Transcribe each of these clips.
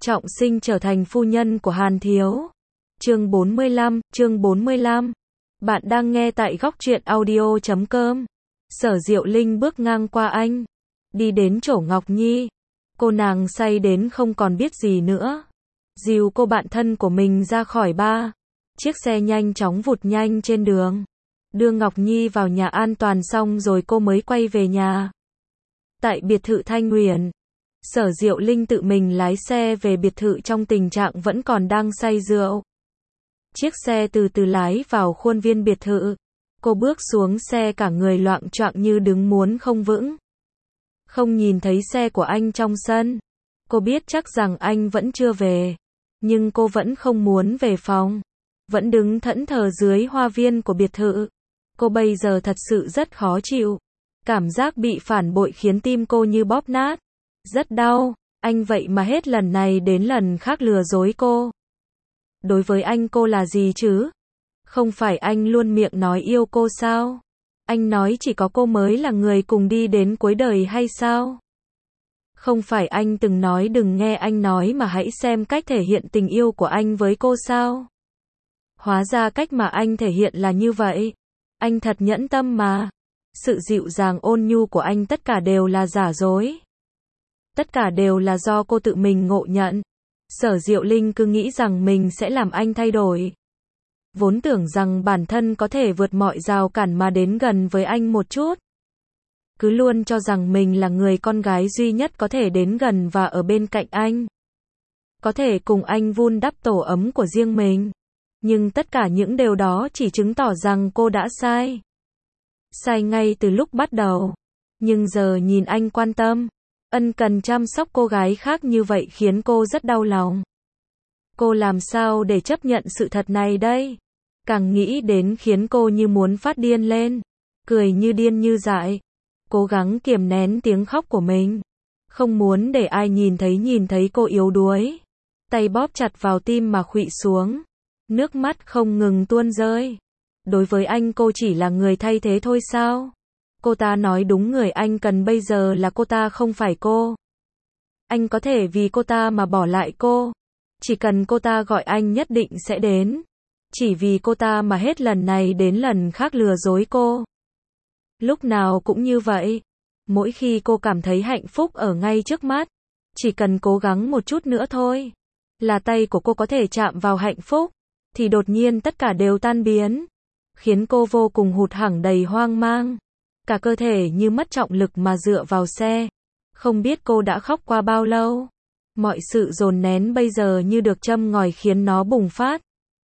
Trọng sinh trở thành phu nhân của Hàn Thiếu. Chương 45. Bạn đang nghe tại Góc Truyện Audio.com. Sở Diệu Linh bước ngang qua anh, đi đến chỗ Ngọc Nhi. Cô nàng say đến không còn biết gì nữa. Dìu cô bạn thân của mình ra khỏi bar. Chiếc xe nhanh chóng vụt nhanh trên đường. Đưa Ngọc Nhi vào nhà an toàn xong rồi cô mới quay về nhà. Tại biệt thự Thanh Huyền, Sở Diệu Linh tự mình lái xe về biệt thự trong tình trạng vẫn còn đang say rượu. Chiếc xe từ từ lái vào khuôn viên biệt thự. Cô bước xuống xe cả người loạng choạng như đứng muốn không vững. Không nhìn thấy xe của anh trong sân. Cô biết chắc rằng anh vẫn chưa về. Nhưng cô vẫn không muốn về phòng. Vẫn đứng thẫn thờ dưới hoa viên của biệt thự. Cô bây giờ thật sự rất khó chịu. Cảm giác bị phản bội khiến tim cô như bóp nát. Rất đau, anh vậy mà hết lần này đến lần khác lừa dối cô. Đối với anh cô là gì chứ? Không phải anh luôn miệng nói yêu cô sao? Anh nói chỉ có cô mới là người cùng đi đến cuối đời hay sao? Không phải anh từng nói đừng nghe anh nói mà hãy xem cách thể hiện tình yêu của anh với cô sao? Hóa ra cách mà anh thể hiện là như vậy. Anh thật nhẫn tâm mà. Sự dịu dàng ôn nhu của anh tất cả đều là giả dối. Tất cả đều là do cô tự mình ngộ nhận. Sở Diệu Linh cứ nghĩ rằng mình sẽ làm anh thay đổi. Vốn tưởng rằng bản thân có thể vượt mọi rào cản mà đến gần với anh một chút. Cứ luôn cho rằng mình là người con gái duy nhất có thể đến gần và ở bên cạnh anh. Có thể cùng anh vun đắp tổ ấm của riêng mình. Nhưng tất cả những điều đó chỉ chứng tỏ rằng cô đã sai. Sai ngay từ lúc bắt đầu. Nhưng giờ nhìn anh quan tâm, ân cần chăm sóc cô gái khác như vậy khiến cô rất đau lòng. Cô làm sao để chấp nhận sự thật này đây? Càng nghĩ đến khiến cô như muốn phát điên lên. Cười như điên như dại. Cố gắng kiềm nén tiếng khóc của mình. Không muốn để ai nhìn thấy cô yếu đuối. Tay bóp chặt vào tim mà khuỵu xuống. Nước mắt không ngừng tuôn rơi. Đối với anh cô chỉ là người thay thế thôi sao? Cô ta nói đúng, người anh cần bây giờ là cô ta không phải cô. Anh có thể vì cô ta mà bỏ lại cô. Chỉ cần cô ta gọi anh nhất định sẽ đến. Chỉ vì cô ta mà hết lần này đến lần khác lừa dối cô. Lúc nào cũng như vậy. Mỗi khi cô cảm thấy hạnh phúc ở ngay trước mắt, chỉ cần cố gắng một chút nữa thôi, là tay của cô có thể chạm vào hạnh phúc, thì đột nhiên tất cả đều tan biến. Khiến cô vô cùng hụt hẫng, đầy hoang mang. Cả cơ thể như mất trọng lực mà dựa vào xe. Không biết cô đã khóc qua bao lâu. Mọi sự dồn nén bây giờ như được châm ngòi khiến nó bùng phát.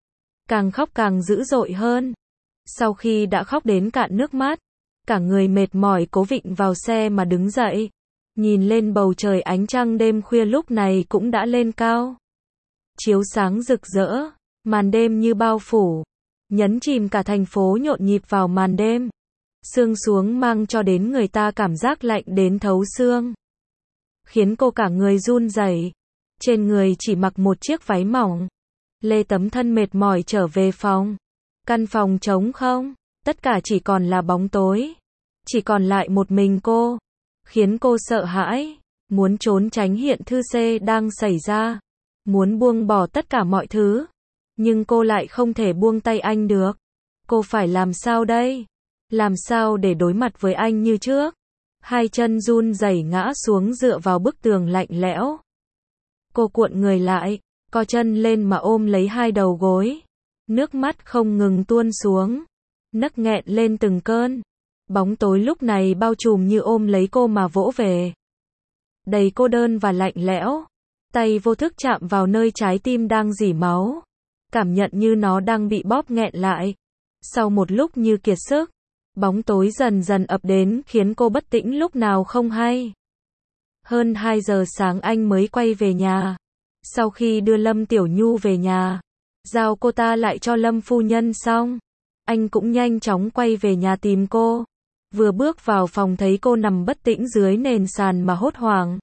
Càng khóc càng dữ dội hơn. Sau khi đã khóc đến cạn nước mắt, cả người mệt mỏi cố vịn vào xe mà đứng dậy. Nhìn lên bầu trời, ánh trăng đêm khuya lúc này cũng đã lên cao. Chiếu sáng rực rỡ, màn đêm như bao phủ, nhấn chìm cả thành phố nhộn nhịp vào màn đêm. Sương xuống mang cho đến người ta cảm giác lạnh đến thấu xương. Khiến cô cả người run rẩy. Trên người chỉ mặc một chiếc váy mỏng. Lê tấm thân mệt mỏi trở về phòng. Căn phòng trống không, tất cả chỉ còn là bóng tối. Chỉ còn lại một mình cô. Khiến cô sợ hãi, muốn trốn tránh hiện thư C đang xảy ra. Muốn buông bỏ tất cả mọi thứ. Nhưng cô lại không thể buông tay anh được. Cô phải làm sao đây? Làm sao để đối mặt với anh như trước? Hai chân run rẩy ngã xuống dựa vào bức tường lạnh lẽo. Cô cuộn người lại, co chân lên mà ôm lấy hai đầu gối. Nước mắt không ngừng tuôn xuống. Nấc nghẹn lên từng cơn. Bóng tối lúc này bao trùm như ôm lấy cô mà vỗ về. Đầy cô đơn và lạnh lẽo. Tay vô thức chạm vào nơi trái tim đang rỉ máu. Cảm nhận như nó đang bị bóp nghẹn lại. Sau một lúc như kiệt sức, bóng tối dần dần ập đến khiến cô bất tĩnh lúc nào không hay. Hơn 2 giờ sáng anh mới quay về nhà. Sau khi đưa Lâm Tiểu Nhu về nhà, giao cô ta lại cho Lâm phu nhân xong, anh cũng nhanh chóng quay về nhà tìm cô. Vừa bước vào phòng thấy cô nằm bất tĩnh dưới nền sàn mà hốt hoảng.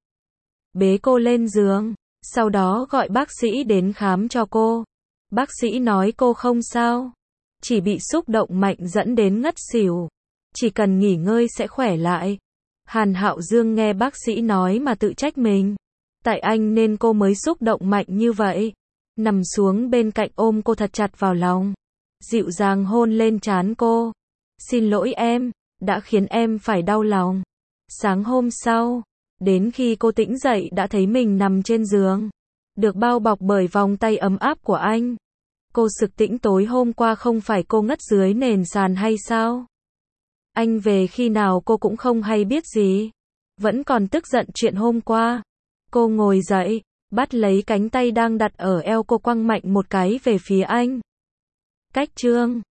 Bế cô lên giường, sau đó gọi bác sĩ đến khám cho cô. Bác sĩ nói cô không sao, chỉ bị xúc động mạnh dẫn đến ngất xỉu. Chỉ cần nghỉ ngơi sẽ khỏe lại. Hàn Hạo Dương nghe bác sĩ nói mà tự trách mình. Tại anh nên cô mới xúc động mạnh như vậy. Nằm xuống bên cạnh ôm cô thật chặt vào lòng. Dịu dàng hôn lên trán cô. Xin lỗi em, đã khiến em phải đau lòng. Sáng hôm sau, đến khi cô tỉnh dậy đã thấy mình nằm trên giường, được bao bọc bởi vòng tay ấm áp của anh. Cô sực tỉnh tối hôm qua không phải cô ngất dưới nền sàn hay sao? Anh về khi nào cô cũng không hay biết gì. Vẫn còn tức giận chuyện hôm qua. Cô ngồi dậy, bắt lấy cánh tay đang đặt ở eo cô quăng mạnh một cái về phía anh. Cách chương